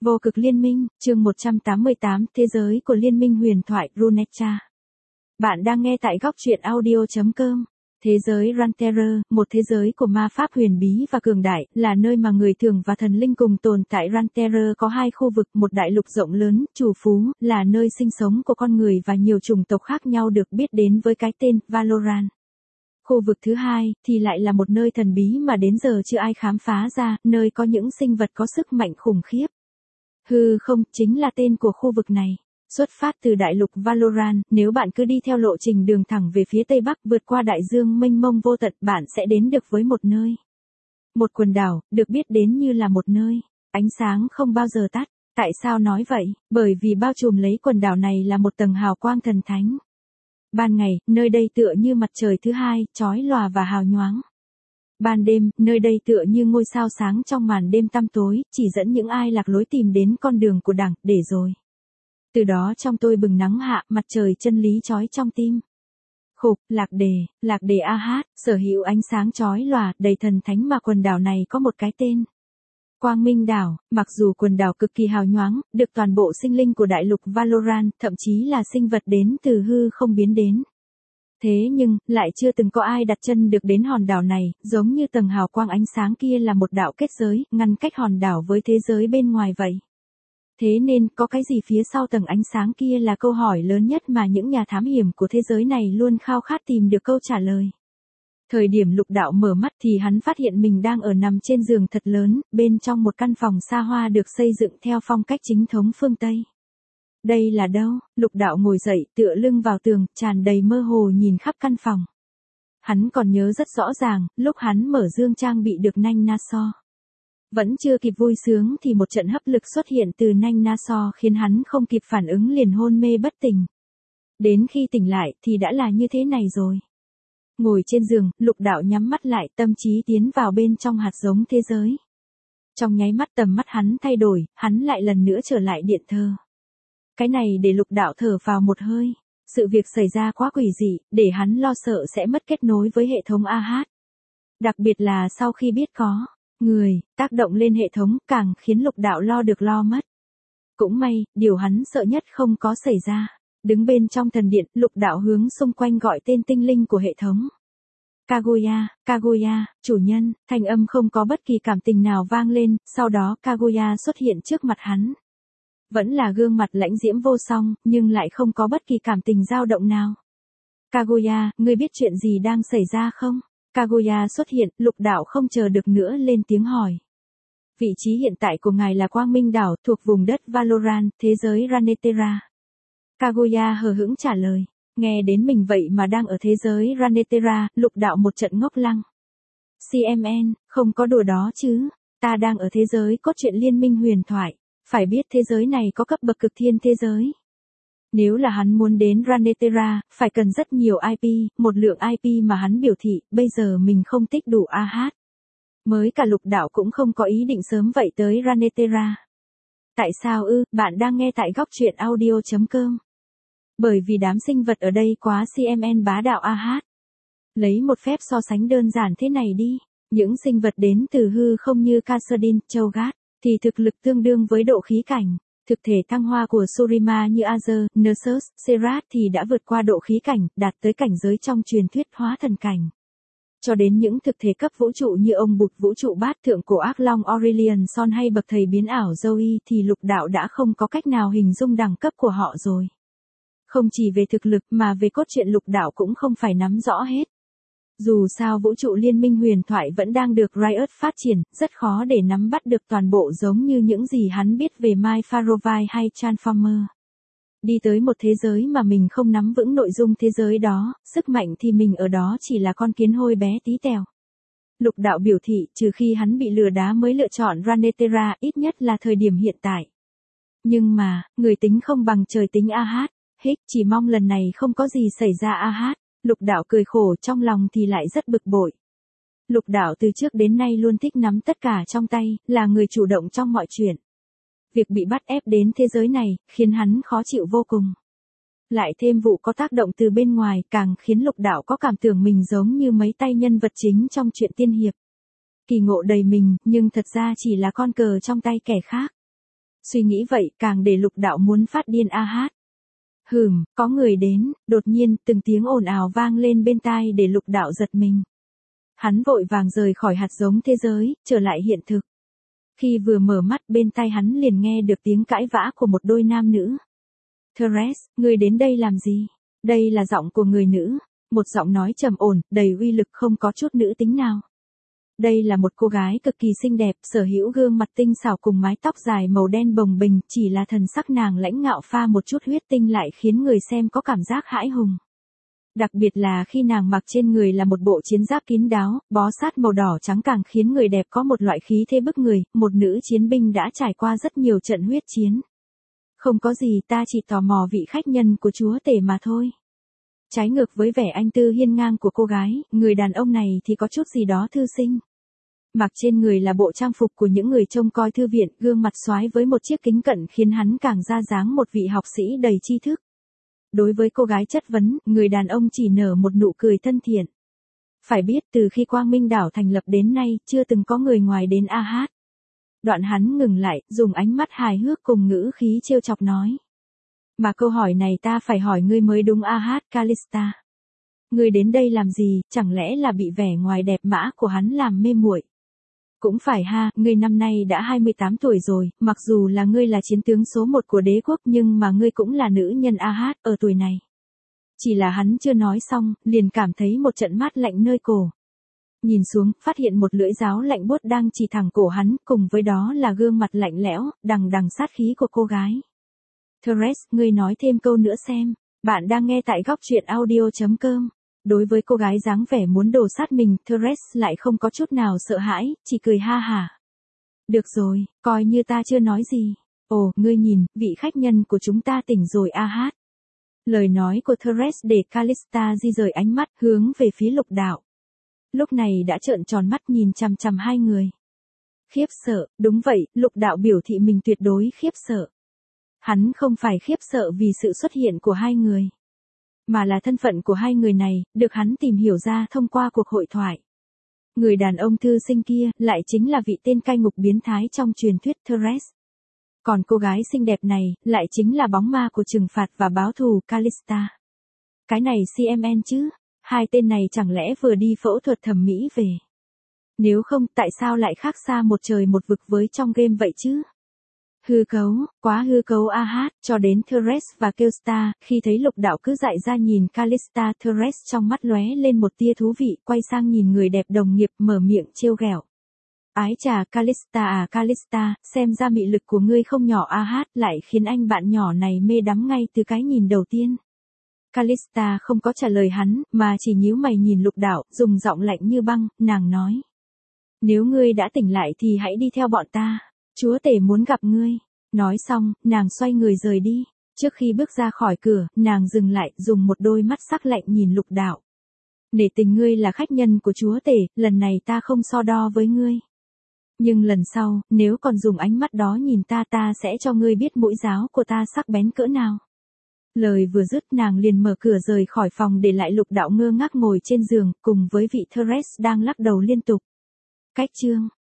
Vô cực liên minh, chương 188, thế giới của liên minh huyền thoại Runeterra. Bạn đang nghe tại góc truyện audio.com. Thế giới Runeterra, một thế giới của ma pháp huyền bí và cường đại, là nơi mà người thường và thần linh cùng tồn tại. Runeterra có hai khu vực, một đại lục rộng lớn, trù phú, là nơi sinh sống của con người và nhiều chủng tộc khác nhau được biết đến với cái tên Valoran. Khu vực thứ hai, thì lại là một nơi thần bí mà đến giờ chưa ai khám phá ra, nơi có những sinh vật có sức mạnh khủng khiếp. Hư không, chính là tên của khu vực này. Xuất phát từ đại lục Valoran, nếu bạn cứ đi theo lộ trình đường thẳng về phía tây bắc vượt qua đại dương mênh mông vô tận, bạn sẽ đến được với một nơi. Một quần đảo, được biết đến như là một nơi ánh sáng không bao giờ tắt. Tại sao nói vậy? Bởi vì bao trùm lấy quần đảo này là một tầng hào quang thần thánh. Ban ngày, nơi đây tựa như mặt trời thứ hai, chói lòa và hào nhoáng. Ban đêm, nơi đây tựa như ngôi sao sáng trong màn đêm tăm tối, chỉ dẫn những ai lạc lối tìm đến con đường của đảng, để rồi. Từ đó trong tôi bừng nắng hạ, mặt trời chân lý chói trong tim. Khục, lạc đề A-hát, sở hữu ánh sáng chói lòa, đầy thần thánh mà quần đảo này có một cái tên. Quang Minh đảo, mặc dù quần đảo cực kỳ hào nhoáng, được toàn bộ sinh linh của đại lục Valoran, thậm chí là sinh vật đến từ hư không biến đến. Thế nhưng, lại chưa từng có ai đặt chân được đến hòn đảo này, giống như tầng hào quang ánh sáng kia là một đạo kết giới, ngăn cách hòn đảo với thế giới bên ngoài vậy. Thế nên, có cái gì phía sau tầng ánh sáng kia là câu hỏi lớn nhất mà những nhà thám hiểm của thế giới này luôn khao khát tìm được câu trả lời. Thời điểm Lục Đạo mở mắt thì hắn phát hiện mình đang nằm trên giường thật lớn, bên trong một căn phòng xa hoa được xây dựng theo phong cách chính thống phương Tây. Đây là đâu? Lục Đạo ngồi dậy, tựa lưng vào tường, tràn đầy mơ hồ nhìn khắp căn phòng. Hắn còn nhớ rất rõ ràng, lúc hắn mở dương trang bị được nanh Naso. Vẫn chưa kịp vui sướng thì một trận hấp lực xuất hiện từ nanh Naso khiến hắn không kịp phản ứng liền hôn mê bất tỉnh. Đến khi tỉnh lại thì đã là như thế này rồi. Ngồi trên giường, Lục Đạo nhắm mắt lại, tâm trí tiến vào bên trong hạt giống thế giới. Trong nháy mắt tầm mắt hắn thay đổi, hắn lại lần nữa trở lại điện thờ. Cái này để Lục Đạo thở vào một hơi. Sự việc xảy ra quá quỷ dị, để hắn lo sợ sẽ mất kết nối với hệ thống A-hát. Đặc biệt là sau khi biết có người tác động lên hệ thống, càng khiến Lục Đạo lo được lo mất. Cũng may, điều hắn sợ nhất không có xảy ra. Đứng bên trong thần điện, Lục Đạo hướng xung quanh gọi tên tinh linh của hệ thống. Kaguya, chủ nhân, thanh âm không có bất kỳ cảm tình nào vang lên, sau đó Kaguya xuất hiện trước mặt hắn. Vẫn là gương mặt lãnh diễm vô song, nhưng lại không có bất kỳ cảm tình dao động nào. Kaguya, ngươi biết chuyện gì đang xảy ra không? Kaguya xuất hiện, Lục Đạo không chờ được nữa lên tiếng hỏi. Vị trí hiện tại của ngài là Quang Minh đảo, thuộc vùng đất Valoran, thế giới Runeterra. Kaguya hờ hững trả lời. Nghe đến mình vậy mà đang ở thế giới Runeterra, Lục Đạo một trận ngốc lăng. CMN, không có đùa đó chứ. Ta đang ở thế giới cốt truyện liên minh huyền thoại. Phải biết thế giới này có cấp bậc cực thiên thế giới. Nếu là hắn muốn đến Runeterra, phải cần rất nhiều IP, một lượng IP mà hắn biểu thị, bây giờ mình không tích đủ AH. Mới cả Lục Đạo cũng không có ý định sớm vậy tới Runeterra. Tại sao ư? Bạn đang nghe tại góc truyện audio.com. Bởi vì đám sinh vật ở đây quá CMN bá đạo AH. Lấy một phép so sánh đơn giản thế này đi. Những sinh vật đến từ hư không như Kassadin, Cho'Gath, thì thực lực tương đương với độ khí cảnh. Thực thể thăng hoa của Shurima như Azer, Nessus, Serath thì đã vượt qua độ khí cảnh, đạt tới cảnh giới trong truyền thuyết hóa thần cảnh. Cho đến những thực thể cấp vũ trụ như ông Bụt vũ trụ bát thượng cổ ác long Aurelion Son hay bậc thầy biến ảo Zoe thì Lục Đạo đã không có cách nào hình dung đẳng cấp của họ rồi. Không chỉ về thực lực mà về cốt truyện Lục Đạo cũng không phải nắm rõ hết. Dù sao vũ trụ liên minh huyền thoại vẫn đang được Riot phát triển, rất khó để nắm bắt được toàn bộ giống như những gì hắn biết về My Farovite hay Transformer. Đi tới một thế giới mà mình không nắm vững nội dung thế giới đó, sức mạnh thì mình ở đó chỉ là con kiến hôi bé tí tẹo. Lục Đạo biểu thị trừ khi hắn bị lừa đá mới lựa chọn Runeterra, ít nhất là thời điểm hiện tại. Nhưng mà, người tính không bằng trời tính AH, chỉ mong lần này không có gì xảy ra AH. Lục Đạo cười khổ, trong lòng thì lại rất bực bội. Lục Đạo từ trước đến nay luôn thích nắm tất cả trong tay, là người chủ động trong mọi chuyện. Việc bị bắt ép đến thế giới này, khiến hắn khó chịu vô cùng. Lại thêm vụ có tác động từ bên ngoài, càng khiến Lục Đạo có cảm tưởng mình giống như mấy tay nhân vật chính trong truyện tiên hiệp. Kỳ ngộ đầy mình, nhưng thật ra chỉ là con cờ trong tay kẻ khác. Suy nghĩ vậy càng để Lục Đạo muốn phát điên a hát. Có người đến, đột nhiên từng tiếng ồn ào vang lên bên tai để Lục Đạo giật mình. Hắn vội vàng rời khỏi hạt giống thế giới, trở lại hiện thực. Khi vừa mở mắt bên tai hắn liền nghe được tiếng cãi vã của một đôi nam nữ. Therese, ngươi đến đây làm gì? Đây là giọng của người nữ, một giọng nói trầm ổn, đầy uy lực không có chút nữ tính nào. Đây là một cô gái cực kỳ xinh đẹp, sở hữu gương mặt tinh xảo cùng mái tóc dài màu đen bồng bềnh, chỉ là thần sắc nàng lãnh ngạo pha một chút huyết tinh lại khiến người xem có cảm giác hãi hùng. Đặc biệt là khi nàng mặc trên người là một bộ chiến giáp kín đáo, bó sát màu đỏ trắng càng khiến người đẹp có một loại khí thế bức người, một nữ chiến binh đã trải qua rất nhiều trận huyết chiến. Không có gì, ta chỉ tò mò vị khách nhân của chúa tể mà thôi. Trái ngược với vẻ anh tư hiên ngang của cô gái, người đàn ông này thì có chút gì đó thư sinh. Mặc trên người là bộ trang phục của những người trông coi thư viện, gương mặt xoái với một chiếc kính cận khiến hắn càng ra dáng một vị học sĩ đầy tri thức. Đối với cô gái chất vấn, người đàn ông chỉ nở một nụ cười thân thiện. Phải biết từ khi Quang Minh Đảo thành lập đến nay, chưa từng có người ngoài đến a hát. Đoạn hắn ngừng lại, dùng ánh mắt hài hước cùng ngữ khí trêu chọc nói. Mà câu hỏi này ta phải hỏi ngươi mới đúng a hát Calista. Ngươi đến đây làm gì, chẳng lẽ là bị vẻ ngoài đẹp mã của hắn làm mê muội? Cũng phải ha, ngươi năm nay đã 28 tuổi rồi, mặc dù là ngươi là chiến tướng số 1 của đế quốc nhưng mà ngươi cũng là nữ nhân a hát ở tuổi này. Chỉ là hắn chưa nói xong, liền cảm thấy một trận mát lạnh nơi cổ. Nhìn xuống, phát hiện một lưỡi giáo lạnh buốt đang chỉ thẳng cổ hắn, cùng với đó là gương mặt lạnh lẽo, đằng đằng sát khí của cô gái. Therese, ngươi nói thêm câu nữa xem. Bạn đang nghe tại góc truyện audio.com. Đối với cô gái dáng vẻ muốn đồ sát mình, Therese lại không có chút nào sợ hãi, chỉ cười ha hả. Được rồi, coi như ta chưa nói gì. Ồ, ngươi nhìn, vị khách nhân của chúng ta tỉnh rồi a hát. Lời nói của Therese để Calista di rời ánh mắt hướng về phía Lục Đạo. Lúc này đã trợn tròn mắt nhìn chằm chằm hai người. Khiếp sợ, đúng vậy, Lục Đạo biểu thị mình tuyệt đối khiếp sợ. Hắn không phải khiếp sợ vì sự xuất hiện của hai người, mà là thân phận của hai người này, được hắn tìm hiểu ra thông qua cuộc hội thoại. Người đàn ông thư sinh kia, lại chính là vị tên cai ngục biến thái trong truyền thuyết Therese. Còn cô gái xinh đẹp này, lại chính là bóng ma của trừng phạt và báo thù Calista. Cái này CMN chứ, hai tên này chẳng lẽ vừa đi phẫu thuật thẩm mỹ về. Nếu không, tại sao lại khác xa một trời một vực với trong game vậy chứ? Hư cấu, quá hư cấu a hát, cho đến Therese và Calista, khi thấy Lục Đạo cứ dại ra nhìn Calista, Therese trong mắt lóe lên một tia thú vị, quay sang nhìn người đẹp đồng nghiệp mở miệng trêu ghẹo. Ái chà Calista à Calista, xem ra mị lực của ngươi không nhỏ a hát, lại khiến anh bạn nhỏ này mê đắm ngay từ cái nhìn đầu tiên. Calista không có trả lời hắn, mà chỉ nhíu mày nhìn Lục Đạo, dùng giọng lạnh như băng, nàng nói. Nếu ngươi đã tỉnh lại thì hãy đi theo bọn ta. Chúa tể muốn gặp ngươi. Nói xong, nàng xoay người rời đi. Trước khi bước ra khỏi cửa, nàng dừng lại, dùng một đôi mắt sắc lạnh nhìn Lục Đạo. Nể tình ngươi là khách nhân của chúa tể, lần này ta không so đo với ngươi. Nhưng lần sau, nếu còn dùng ánh mắt đó nhìn ta, ta sẽ cho ngươi biết mũi giáo của ta sắc bén cỡ nào. Lời vừa dứt nàng liền mở cửa rời khỏi phòng để lại Lục Đạo ngơ ngác ngồi trên giường, cùng với vị Therese đang lắc đầu liên tục. Cách chương